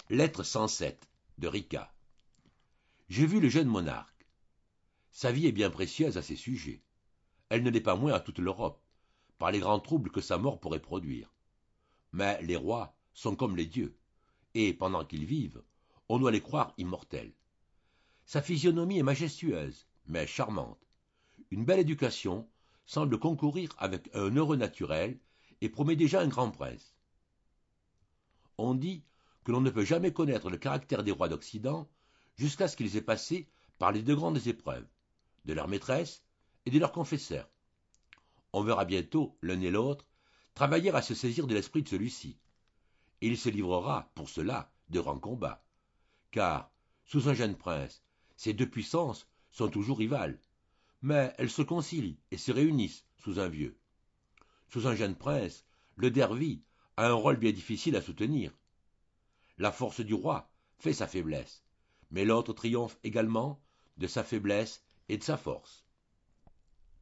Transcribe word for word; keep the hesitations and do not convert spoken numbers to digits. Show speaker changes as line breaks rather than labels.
Lettre cent sept de Rica. J'ai vu le jeune monarque. Sa vie est bien précieuse à ses sujets. Elle ne l'est pas moins à toute l'Europe, par les grands troubles que sa mort pourrait produire. Mais les rois sont comme les dieux, et, pendant qu'ils vivent, on doit les croire immortels. Sa physionomie est majestueuse, mais charmante. Une belle éducation semble concourir avec un heureux naturel et promet déjà un grand prince. On dit que l'on ne peut jamais connaître le caractère des rois d'Occident jusqu'à ce qu'ils aient passé par les deux grandes épreuves, de leur maîtresse et de leur confesseur. On verra bientôt, l'un et l'autre, travailler à se saisir de l'esprit de celui-ci. Et il se livrera, pour cela, de grands combats. Car, sous un jeune prince, ces deux puissances sont toujours rivales, mais elles se concilient et se réunissent sous un vieux. Sous un jeune prince, le dervis a un rôle bien difficile à soutenir. La force du roi fait sa faiblesse, mais l'autre triomphe également de sa faiblesse et de sa force.